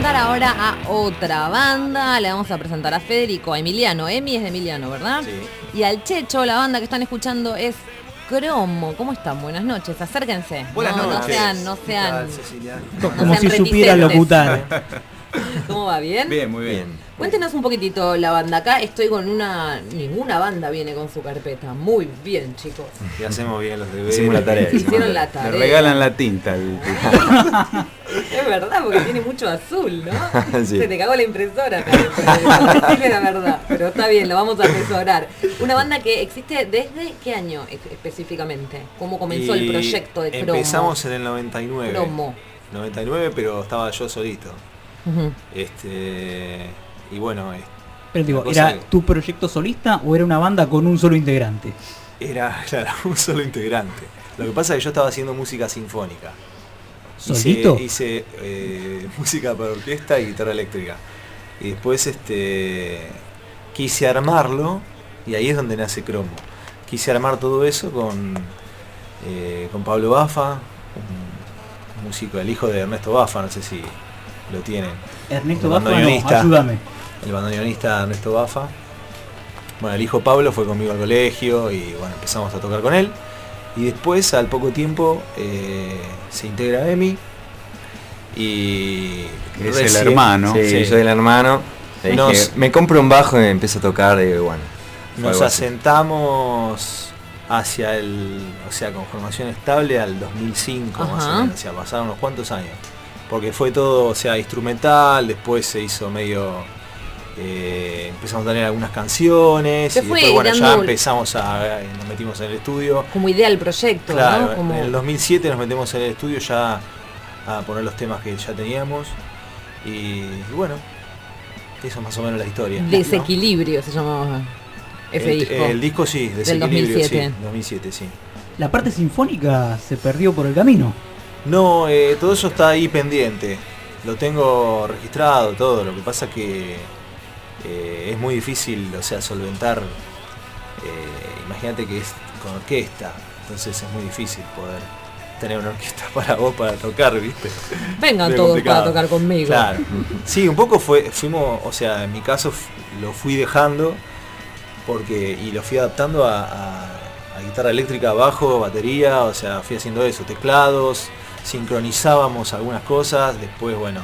presentar ahora a otra banda. Le vamos a presentar a Federico, a Emiliano. Emi es de Emiliano, ¿verdad? Sí. Y al Checho, la banda que están escuchando es Cromo. ¿Cómo están? Buenas noches, acérquense. Buenas noches. No sean. Cecilia? Como si supiera locutar. ¿Cómo va? ¿Bien? Bien, muy bien. Cuéntenos un poquitito la banda. Acá estoy con ninguna banda viene con su carpeta. Muy bien, chicos. Y hacemos bien los deberes. Hicimos la tarea. Hicieron la tarea. Le regalan la tinta. Es verdad, porque tiene mucho azul, ¿no? Sí. Se te cagó la impresora. Decirle la verdad, pero está bien, lo vamos a asesorar. Una banda que existe ¿desde qué año específicamente? ¿Cómo comenzó el proyecto de Cromo? Empezamos en el 99. Cromo. 99, pero estaba yo solito. Uh-huh. Y bueno, Pero digo, la cosa ¿era tu proyecto solista o era una banda con un solo integrante? era un solo integrante. Lo que pasa es que yo estaba haciendo música sinfónica. ¿Solito? Hice música para orquesta y guitarra eléctrica. Y después quise armarlo, y ahí es donde nace Cromo. Quise armar todo eso con Pablo Baffa, un músico, el hijo de Ernesto Baffa, no sé si lo tienen. Ernesto El Baffa, no, bandoneonista. ayúdame. El bandoneonista Ernesto Baffa. Bueno, el hijo Pablo fue conmigo al colegio y bueno, empezamos a tocar con él. Y después, al poco tiempo, se integra Emi. Y Es el hermano. Sí, Sí. soy el hermano. Le dije, Nos- me compro un bajo y empiezo a tocar y bueno. fue nos algo así. asentamos hacia con formación estable al 2005, más Ajá. o menos. O sea, pasaron unos cuantos años. Porque fue todo, instrumental, después se hizo medio... empezamos a tener algunas canciones Se y fue después, bueno, ya dando- nos metimos en el estudio. Como idea del proyecto, Claro, ¿no? Como en el 2007 nos metemos en el estudio ya a poner los temas que ya teníamos y bueno, eso es más o menos la historia. Desequilibrio se llamaba ese disco. El disco sí, Desequilibrio, 2007. sí, 2007, sí. La parte sinfónica se perdió por el camino. No, todo eso está ahí pendiente, lo tengo registrado, todo, lo que pasa que es muy difícil, solventar, imagínate que es con orquesta, entonces es muy difícil poder tener una orquesta para vos para tocar, ¿viste? Vengan Medio todos complicado. para tocar conmigo. Claro. Sí, un poco fuimos, en mi caso lo fui dejando y lo fui adaptando a guitarra eléctrica, bajo, batería, fui haciendo eso, teclados, sincronizábamos algunas cosas, después, bueno,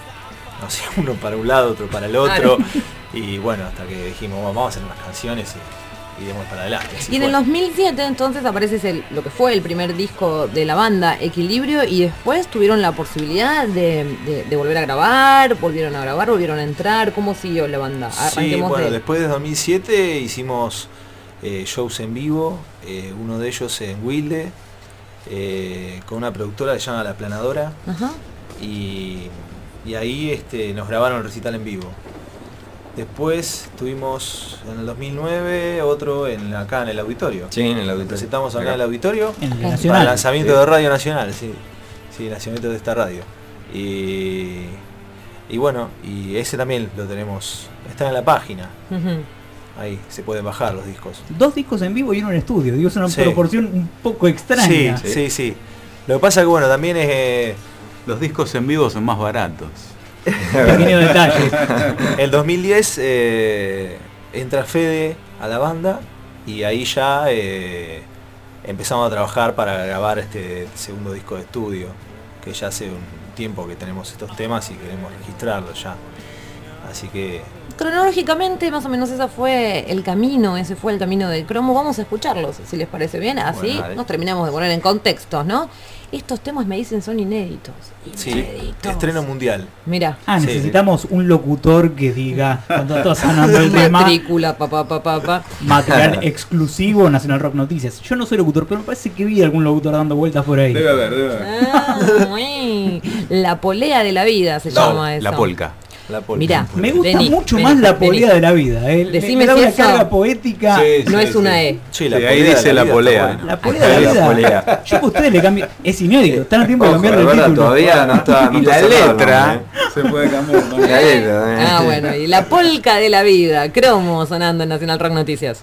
uno para un lado, otro para el otro, y bueno, hasta que dijimos, vamos a hacer unas canciones y demos para adelante. Así Y en fue. el 2007 entonces aparece lo que fue el primer disco de la banda, Equilibrio, y después tuvieron la posibilidad de volver a grabar, volvieron a entrar. ¿Cómo siguió la banda? Sí, bueno, después de 2007 hicimos shows en vivo, uno de ellos en Wilde, con una productora que se llama La Planadora, Ajá. y ahí nos grabaron el recital en vivo. Después tuvimos en el 2009 otro acá en el auditorio. Sí, en el auditorio. Presentamos acá en el auditorio En el para el Nacional. lanzamiento Sí. de Radio Nacional, sí, el lanzamiento de esta radio. Y bueno, y ese también lo tenemos, está en la página, Ujú. ahí se pueden bajar los discos. 2 discos en vivo y uno en estudio. Digo, es una Sí. proporción un poco extraña. Sí. Lo que pasa que bueno, también es Los discos en vivo son más baratos. Pequeño detalle. el 2010 entra Fede a la banda y ahí ya empezamos a trabajar para grabar este segundo disco de estudio, que ya hace un tiempo que tenemos estos temas y queremos registrarlos ya. Así que Cronológicamente, más o menos ese fue el camino de Cromo. Vamos a escucharlos, si les parece bien. Así Bueno, dale. nos terminamos de poner en contextos, ¿no? Estos temas me dicen son inéditos. sí, Inéditos. estreno mundial. Mira. Ah, Sí. necesitamos un locutor que diga, cuando está sonando el tema, Matrícula, papá. material exclusivo Nacional Rock Noticias. Yo no soy locutor, pero me parece que vi algún locutor dando vueltas por ahí. haber. Ah, uy. La polea de la vida se llama eso. La polca. La polka. Mirá. Me gusta Vení, mucho vení, más la vení. polea de la vida. Decime me da si una eso carga poética. No es una E. Sí, Sí, la ahí polea de dice la vida polea. está buena. La polea de la La vida. polea. Yo que ustedes le cambian. Es inédito, están a tiempo de Ojo, cambiarle la el verdad, título. todavía no está. no Y está la cerrado el letra nombre, se puede cambiar. ¿no? La letra, Ah, bueno, y la polca de la vida, Cromo sonando en Nacional Rock Noticias.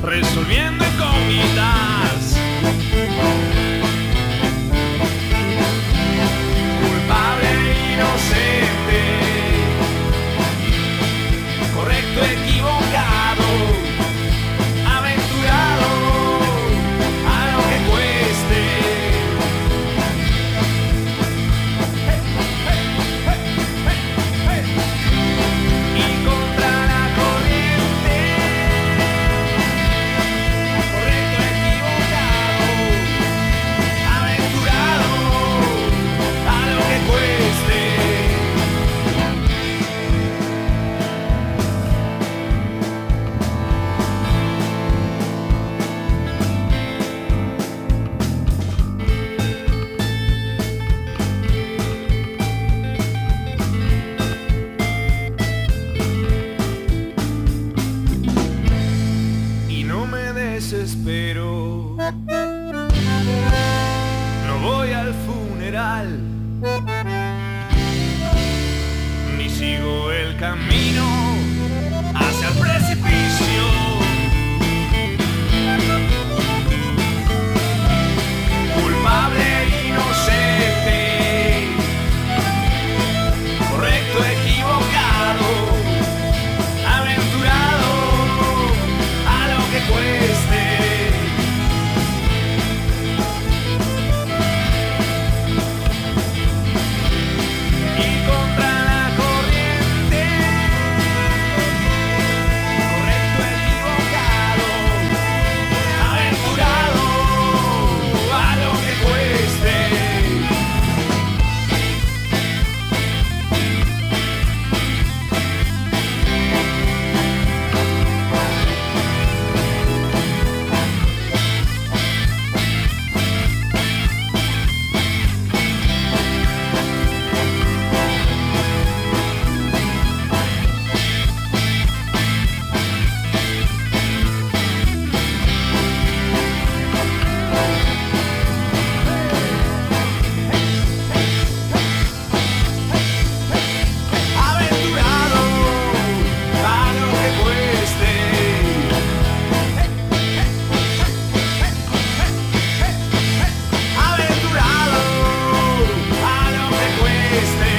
resolviendo incógnitas. Culpable e inocente, correcto, equivocado, aventurado, a lo que cueste. Y contra la corriente, correcto, equivocado, aventurado, a lo que cueste. Y no me desespero, no voy al funeral, ni sigo el camino hacia el precipicio. Culpable e inocente, correcto, equivocado, aventurado, a lo que cueste. Y contra la corriente, correcto, equivocado, aventurado, a lo que cueste. Aventurado, a lo que cueste. Aventurado, a lo que cueste.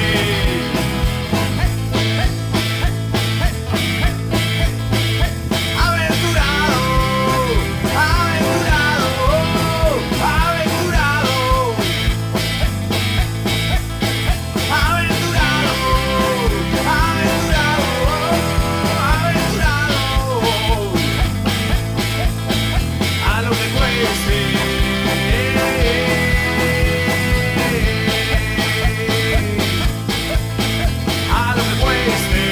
Aventurado, aventurado, aventurado. Aventurado, aventurado, aventurado, a lo que cueste. A lo que cueste.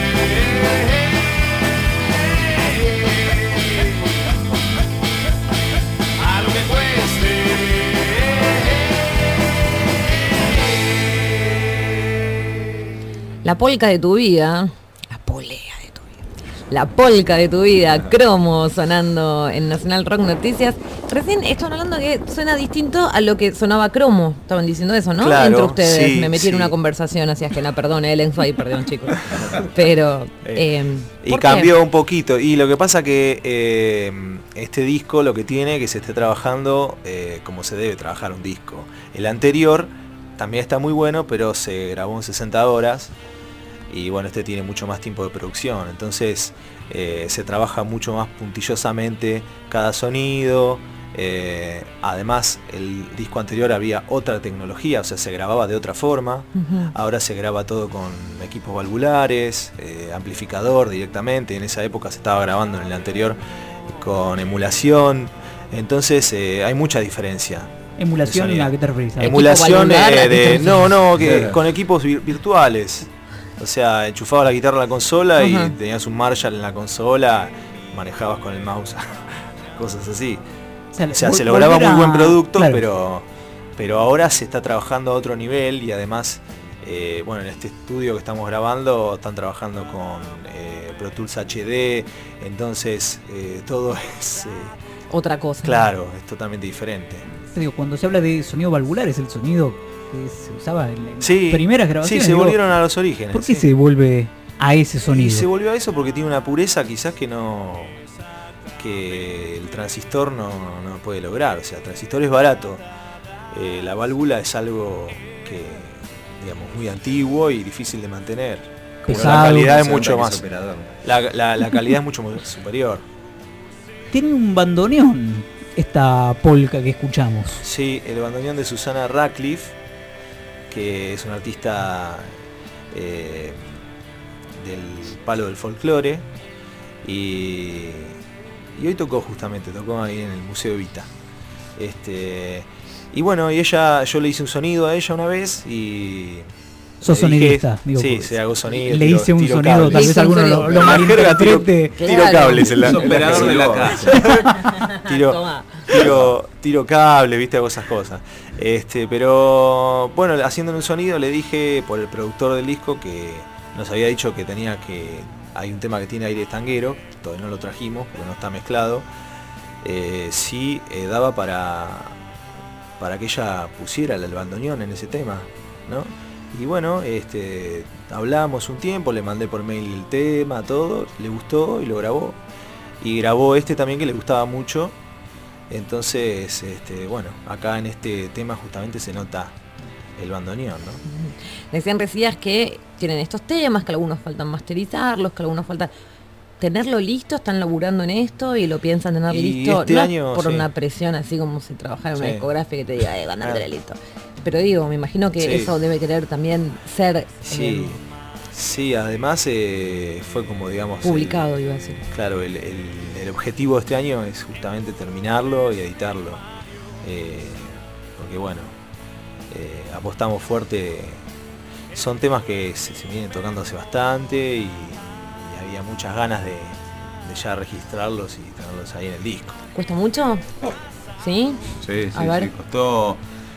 A lo que cueste. La polca de tu vida, la polea de tu vida, la polca de tu vida, Cromo sonando en Nacional Rock Noticias. Recién estaban hablando que suena distinto a lo que sonaba Cromo. Estaban diciendo eso, ¿no? Claro, Entre ustedes. sí, Me metí en sí. una conversación así ajena, perdón, el ahí, perdón, chicos. Pero. Y ¿por cambió qué? un poquito. Y lo que pasa que este disco lo que tiene que se esté trabajando como se debe trabajar un disco. El anterior también está muy bueno, pero se grabó en 60 horas. Y bueno, este tiene mucho más tiempo de producción. Entonces se trabaja mucho más puntillosamente cada sonido. Además, el disco anterior había otra tecnología, o sea, se grababa de otra forma. Ujú. Ahora se graba todo con equipos valvulares, amplificador directamente. En esa época se estaba grabando en el anterior con emulación. Entonces hay mucha diferencia. ¿Emulación de sonido. a qué te referís? Emulación valvular, ¿a qué te de... referís? No, que Claro. con equipos virtuales. O sea, enchufabas la guitarra en la consola y Ajá. tenías un Marshall en la consola, manejabas con el mouse, cosas así. O sea, se lograba muy buen producto, claro. pero ahora se está trabajando a otro nivel y además, bueno, en este estudio que estamos grabando están trabajando con Pro Tools HD, entonces todo es... Otra cosa. claro, es totalmente diferente. Te digo, cuando se habla de sonido valvular es el sonido que se usaba en las Sí, primeras grabaciones. sí, se digo, volvieron a los orígenes. ¿por qué sí. se vuelve a ese sonido? Y se volvió a eso porque tiene una pureza quizás que no que el transistor no puede lograr. O sea, el transistor es barato. La válvula es algo que, digamos, muy antiguo y difícil de mantener. Pero la Pesado. calidad es Se mucho nota que más. es operador. La calidad es mucho más superior. Tiene un bandoneón esta polka que escuchamos. Sí, el bandoneón de Susana Radcliffe, que es una artista del palo del folclore, y hoy tocó ahí en el Museo Evita. Y bueno, y yo le hice un sonido a ella una vez y... Sos le dije- sonidista, digo, sí, porque se hago sonido. Le tiro- hice un tiro sonido, cables. tal vez Hice un alguno sonido. lo En la jerga malinterprete. tiro cables en la, Es en la operador de la que casa. Toma. tiro cable, viste, hago esas cosas. Pero bueno, haciéndole un sonido le dije por el productor del disco que nos había dicho que hay un tema que tiene aire tanguero, todavía no lo trajimos porque no está mezclado. Sí daba para que ella pusiera el bandoneón en ese tema, ¿no? Y bueno, hablamos un tiempo, le mandé por mail el tema, todo, le gustó y lo grabó. Y grabó también que le gustaba mucho. Entonces, bueno, acá en este tema justamente se nota el bandoneón, ¿no? Decían recién que tienen estos temas, que algunos faltan masterizarlos, que algunos faltan tenerlo listo, están laburando en esto y lo piensan tener Y listo, este no año, por sí. una presión así como si trabajara en una Sí. discográfica y te diga, cuando Claro. listo. Pero digo, me imagino que Sí. eso debe querer también ser Sí, sí, además fue como, digamos... publicado, iba a decir. Claro, el objetivo de este año es justamente terminarlo y editarlo. Porque bueno, apostamos fuerte. Son temas que se vienen tocando hace bastante y había muchas ganas de ya registrarlos y tenerlos ahí en el disco. ¿Cuesta mucho? ¿Sí? Sí, A ver. sí, costó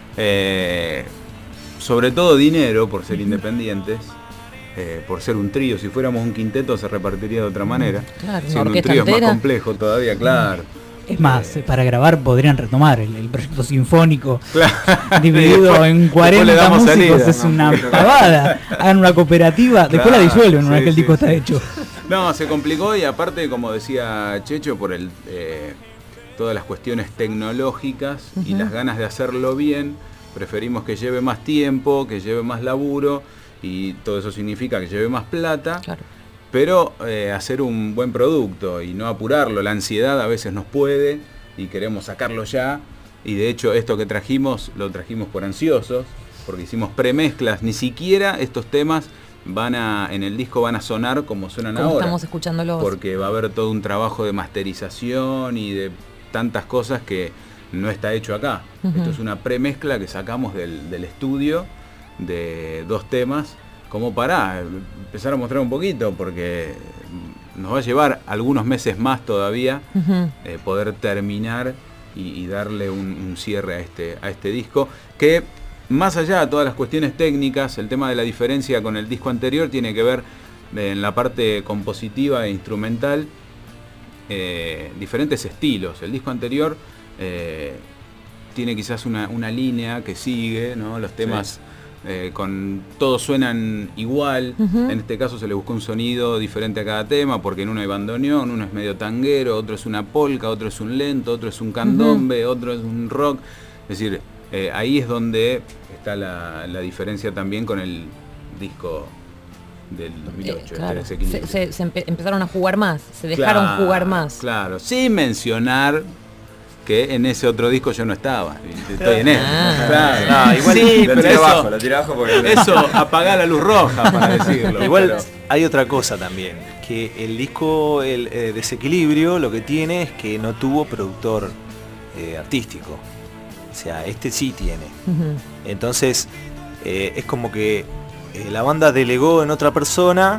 sobre todo dinero por ser independientes, por ser un trío. Si fuéramos un quinteto se repartiría de otra manera. Claro, una Siendo un orquesta trío es más entera. complejo todavía, claro. Es más, para grabar podrían retomar el proyecto sinfónico Claro. dividido Después- en después 40 le damos músicos, salida. es una pavada. Hagan una cooperativa, después la Claro, disuelven una vez sí, que el disco sí, está sí. hecho. No, se complicó y aparte, como decía Checho, por todas las cuestiones tecnológicas y las ganas de hacerlo bien, preferimos que lleve más tiempo, que lleve más laburo y todo eso significa que lleve más plata, Claro. pero hacer un buen producto y no apurarlo. La ansiedad a veces nos puede y queremos sacarlo ya, y de hecho esto que trajimos lo trajimos por ansiosos, porque hicimos premezclas. Ni siquiera estos temas en el disco van a sonar como suenan Como ahora, estamos escuchándolos. porque va a haber todo un trabajo de masterización y de tantas cosas que no está hecho acá. Ujú. Esto es una premezcla que sacamos del estudio de 2 temas como para empezar a mostrar un poquito, porque nos va a llevar algunos meses más todavía Ujú. poder terminar y darle un cierre a este disco, que más allá de todas las cuestiones técnicas, el tema de la diferencia con el disco anterior tiene que ver en la parte compositiva e instrumental, diferentes estilos. El disco anterior tiene quizás una línea que sigue, ¿no? Los temas todos suenan igual. Ujú. En este caso se le buscó un sonido diferente a cada tema, porque en uno hay bandoneón, uno es medio tanguero, otro es una polka, otro es un lento, otro es un candombe, otro es un rock. Es decir, ahí es donde está la diferencia también con el disco del 2008. Claro. Desequilibrio. Se empezaron a jugar más, se dejaron Claro, jugar más. Claro, sin mencionar que en ese otro disco yo no estaba. Estoy en él. Ah. Claro. No, igual sí, Lo pero tiro eso, abajo, lo tiro abajo porque... eso apagar la luz roja, para decirlo. Igual pero- hay otra cosa también, que el disco, el Desequilibrio, lo que tiene es que no tuvo productor artístico. O sea, este sí tiene. Ujú. Entonces, es como que la banda delegó en otra persona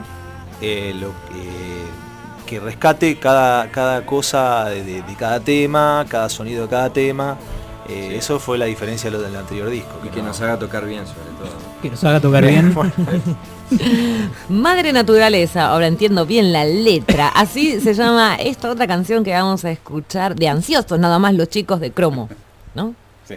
que rescate cada cosa de cada tema, cada sonido de cada tema. Eso fue la diferencia de lo del anterior disco. Y que nos haga tocar bien, sobre todo. Que nos haga tocar bien. Madre Naturaleza, ahora entiendo bien la letra. Así se llama esta otra canción que vamos a escuchar de Ansiosos, nada más los chicos de Cromo, ¿no? Sí.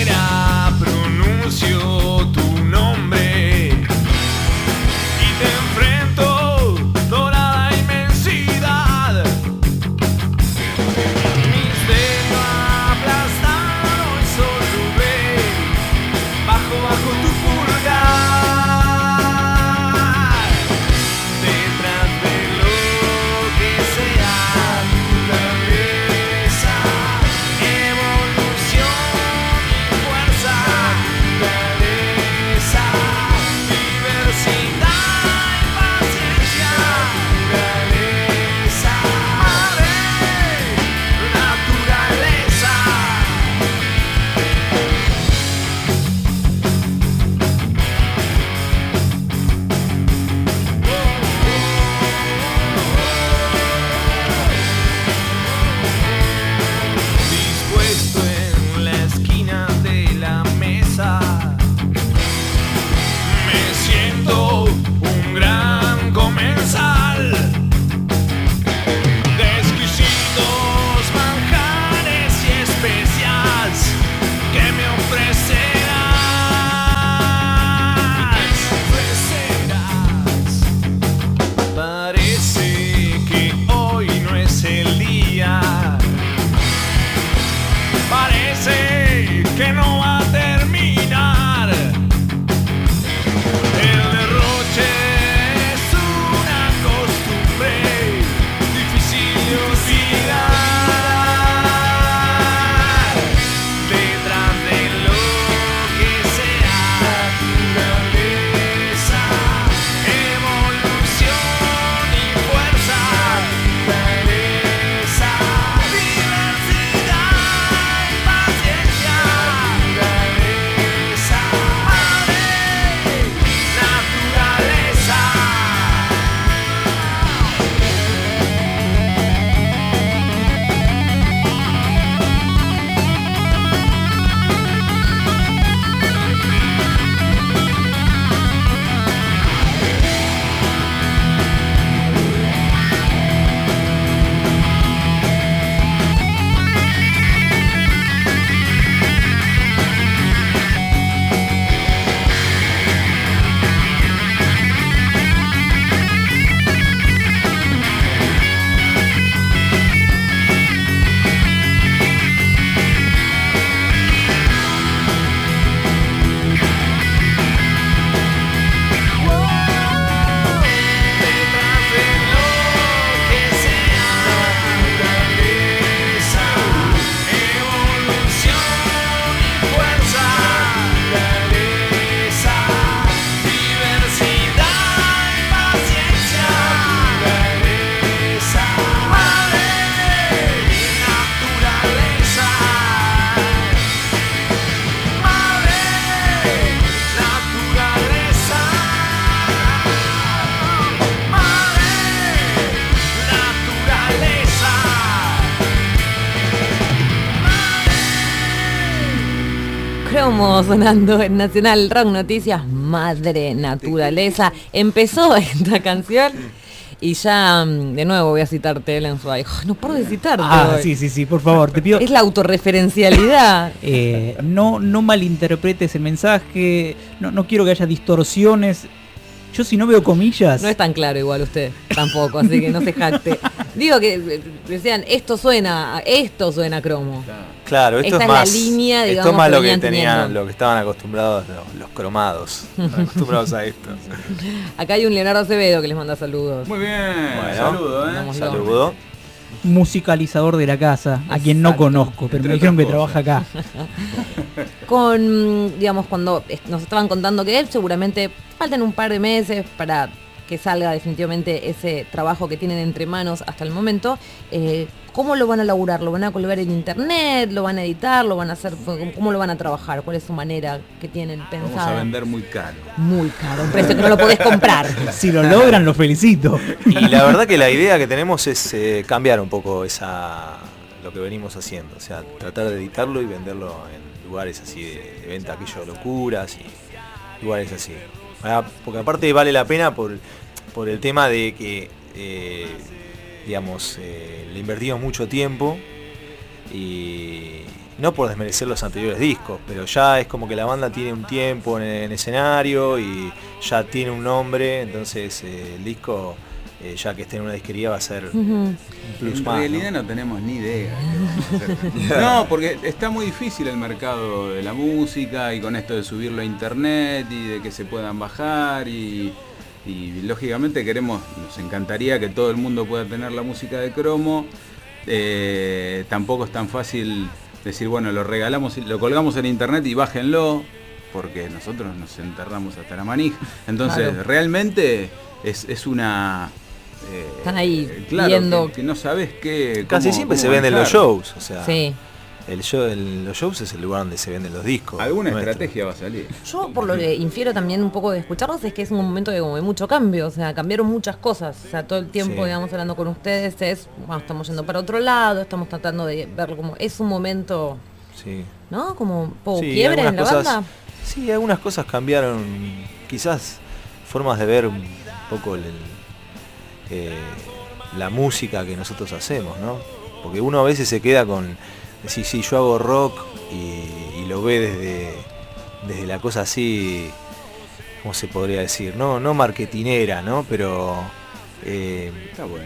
manera pronuncio tu nombre y te enfrento, dorada inmensidad. Mis dedos aplastaron y solo ve bajo tu pulgar. Detrás de lo que sea tu cabeza, evolución y fuerza, naturaleza, diversidad y paciencia, naturaleza, madre, naturaleza. Dispuesto en la esquina de la mesa, me siento un gran comensal de exquisitos manjares y especias que me ofrecerás. Parece que hoy no es el día. Parece que no va a terminar. El derroche es una costumbre difícil de olvidar. Detrás de lo que sea naturaleza, evolución y fuerza, naturaleza, diversidad y paciencia, naturaleza, madre, naturaleza. Detrás de lo que sea naturaleza, evolución y fuerza, naturaleza, diversidad y paciencia, naturaleza, madre, naturaleza, madre, naturaleza. Madre naturaleza. Cromo sonando en Nacional Rock Noticias, Madre Naturaleza. Empezó esta canción y ya de nuevo voy a citarte, Ellen Sway. No paro de citarte hoy. Sí, por favor, te pido. Es la autorreferencialidad. No malinterpretes el mensaje, no quiero que haya distorsiones. Yo si no veo comillas... No es tan claro igual usted, tampoco, así que no se jacte. Digo que decían, esto suena a cromo. Claro, esto Esta es es más, la línea, esto digamos, es más que lo que venían tenían, teniendo. lo que estaban acostumbrados los cromados. Acostumbrados a esto. Acá hay un Leonardo Acevedo que les manda saludos. Muy bien, Bueno, saludo, Vámonos. Saludo. Musicalizador de la casa, a quien no Exacto. conozco, pero me Entre dijeron que otras trabaja acá. Con, digamos, cuando nos estaban contando que seguramente faltan un par de meses para que salga definitivamente ese trabajo que tienen entre manos hasta el momento. ¿Cómo lo van a laburar? ¿Lo van a colgar en internet? ¿Lo van a editar? ¿Lo van a hacer? ¿Cómo lo van a trabajar? ¿Cuál es su manera que tienen pensada? Vamos a vender muy caro. Muy caro, un precio que no lo podés comprar. Si lo logran, los felicito. Y la verdad que la idea que tenemos es cambiar un poco lo que venimos haciendo. O sea, tratar de editarlo y venderlo en lugares así de venta, aquello de locuras y lugares así. Porque aparte vale la pena por el tema de que, digamos, le invertimos mucho tiempo y no por desmerecer los anteriores discos, pero ya es como que la banda tiene un tiempo en escenario y ya tiene un nombre, entonces el disco, ya que esté en una disquería, va a ser un plus En más. realidad no tenemos ni idea. No, porque está muy difícil el mercado de la música y con esto de subirlo a internet y de que se puedan bajar y lógicamente nos encantaría que todo el mundo pueda tener la música de Cromo. Tampoco es tan fácil decir, bueno, lo regalamos, lo colgamos en internet y bájenlo, porque nosotros nos enterramos hasta la manija. Entonces, Claro. Realmente es una... Están ahí claro, viendo. que no sabes qué... Casi cómo- siempre cómo se venden los manejar. shows, o sea, Sí. los shows es el lugar donde se venden los discos. Alguna nuestros. estrategia va a salir. Yo, por lo que infiero también un poco de escucharlos, es que es un momento de, como de mucho cambio, o sea, cambiaron muchas cosas, o sea, todo el tiempo, Sí. digamos, hablando con ustedes, bueno, estamos yendo para otro lado, estamos tratando de verlo como, es un momento, Sí. ¿no? Como un poco Sí, quiebre en la algunas cosas- banda. Sí, algunas cosas cambiaron, quizás formas de ver un poco la música que nosotros hacemos, ¿no? Porque uno a veces se queda con decir, sí, yo hago rock y lo ve desde la cosa así, ¿cómo se podría decir? No marketinera, ¿no? Pero Está bueno.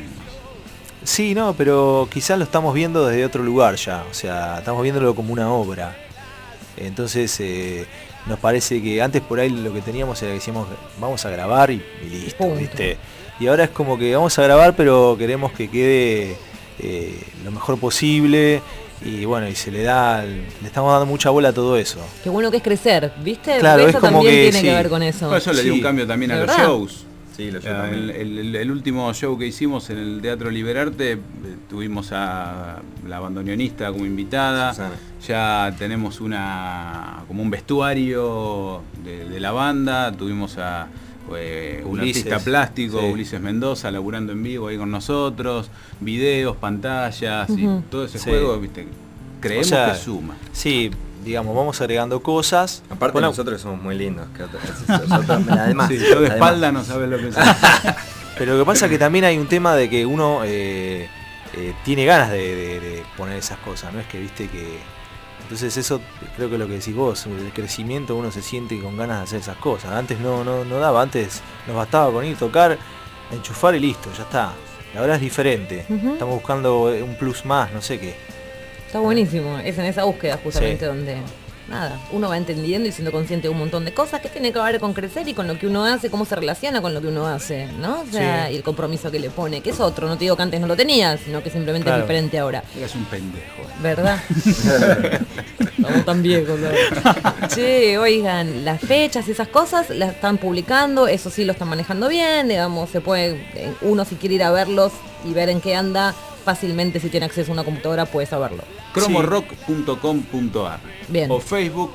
sí, no, pero quizás lo estamos viendo desde otro lugar ya, o sea, estamos viéndolo como una obra. Entonces nos parece que antes por ahí lo que teníamos era que decíamos, vamos a grabar y listo, Punto. ¿viste? Y ahora es como que vamos a grabar, pero queremos que quede lo mejor posible. Y bueno, y le estamos dando mucha bola a todo eso. Qué bueno que es crecer, ¿viste? Claro, Porque es eso como también que tiene sí. que ver con eso. Por eso le dio Sí. un cambio también a ¿De los verdad? shows. Sí, lo yo Ya, también. el último show que hicimos en el Teatro Liberarte, tuvimos a la bandoneonista como invitada. Susana. Ya tenemos como un vestuario de la banda. Tuvimos a un Ulises, artista plástico, sí. Ulises Mendoza, laburando en vivo ahí con nosotros. Videos, pantallas y todo ese Sí. juego, ¿viste? Creemos O sea, que suma. Sí, digamos, vamos agregando cosas. Aparte Bueno, nosotros somos muy lindos. Además, Sí, yo de espalda no sabes lo que es. pero lo que pasa es que también hay un tema de que uno tiene ganas de poner esas cosas, no es que viste que... Entonces eso creo que lo que decís vos, el crecimiento, uno se siente con ganas de hacer esas cosas. Antes no daba, antes nos bastaba con ir, tocar, enchufar y listo, ya está. Y ahora es diferente, Ujú. estamos buscando un plus más, no sé qué. Está buenísimo, es en esa búsqueda justamente Sí. donde, nada, uno va entendiendo y siendo consciente de un montón de cosas que tiene que ver con crecer y con lo que uno hace, cómo se relaciona con lo que uno hace, ¿no? O sea, Sí. y el compromiso que le pone, que es otro, no te digo que antes no lo tenías, sino que simplemente Claro. es diferente ahora. Eres un pendejo. ¿Verdad? Estamos tan viejos, ¿no? Che, oigan, las fechas y esas cosas las están publicando, eso sí lo están manejando bien, digamos, se puede, uno si quiere ir a verlos y ver en qué anda, fácilmente si tiene acceso a una computadora puede saberlo. cromorock.com.ar Bien. o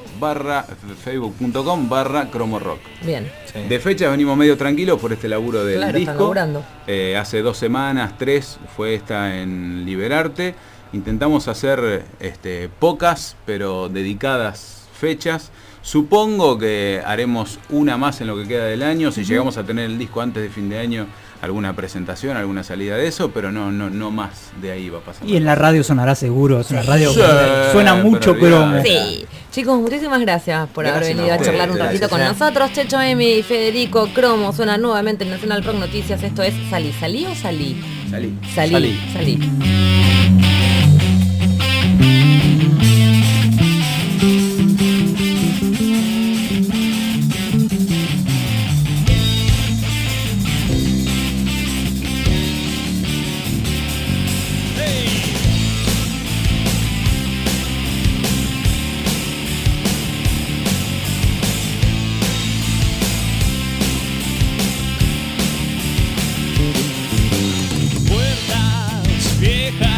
facebook.com/cromorock. Bien. Sí. De fecha venimos medio tranquilos por este laburo del Claro, están disco. laburando. Hace 2 semanas, 3 fue esta en Liberarte. Intentamos hacer pocas pero dedicadas fechas. Supongo que haremos una más en lo que queda del año. Si llegamos a tener el disco antes de fin de año, alguna presentación, alguna salida de eso, pero no más de ahí va a pasar. Y en la radio sonará seguro, es una radio Sí, que suena mucho pero cromo. olvidate. Sí. Chicos, muchísimas gracias por haber Gracias venido a a charlar un ustedes, ratito con gracias. nosotros. Checho, Emi y Federico Cromo suena nuevamente en Nacional Rock Noticias. Esto es Salí. ¿Salí o salí? Salí. Salí. Salí. Puertas viejas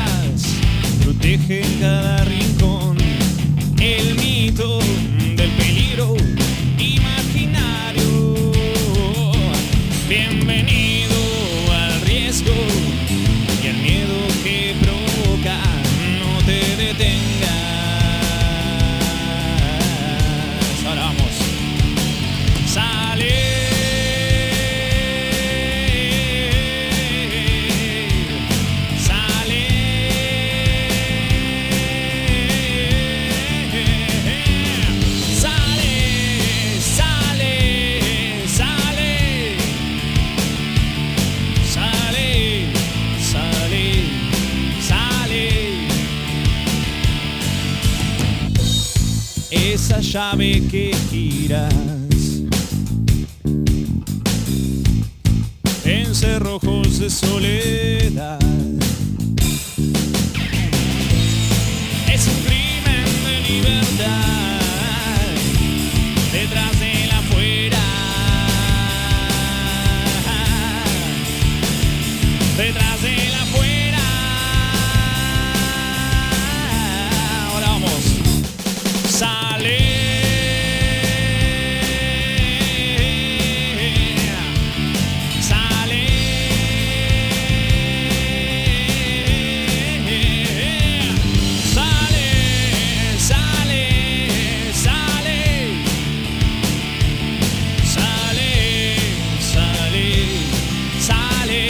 llave que giras en cerrojos de soledad. Es un crimen de libertad detrás de la afuera, detrás de la afuera. Ahora vamos. Sale, sale, sale, sale, sale, sale, sale, sale.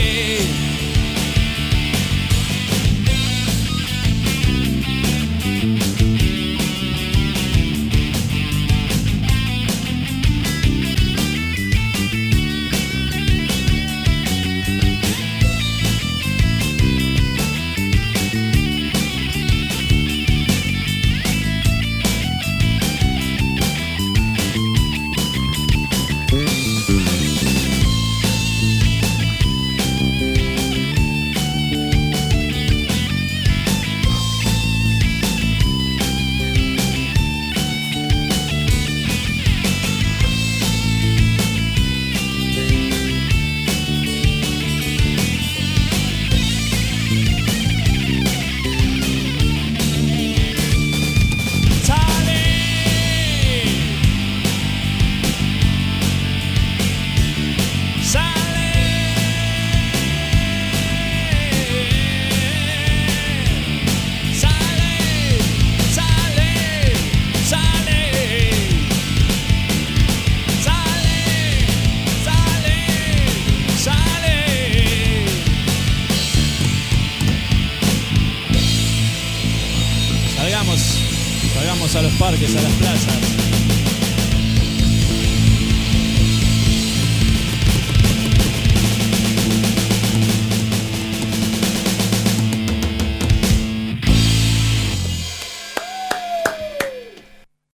Salgamos a los parques, a las plazas.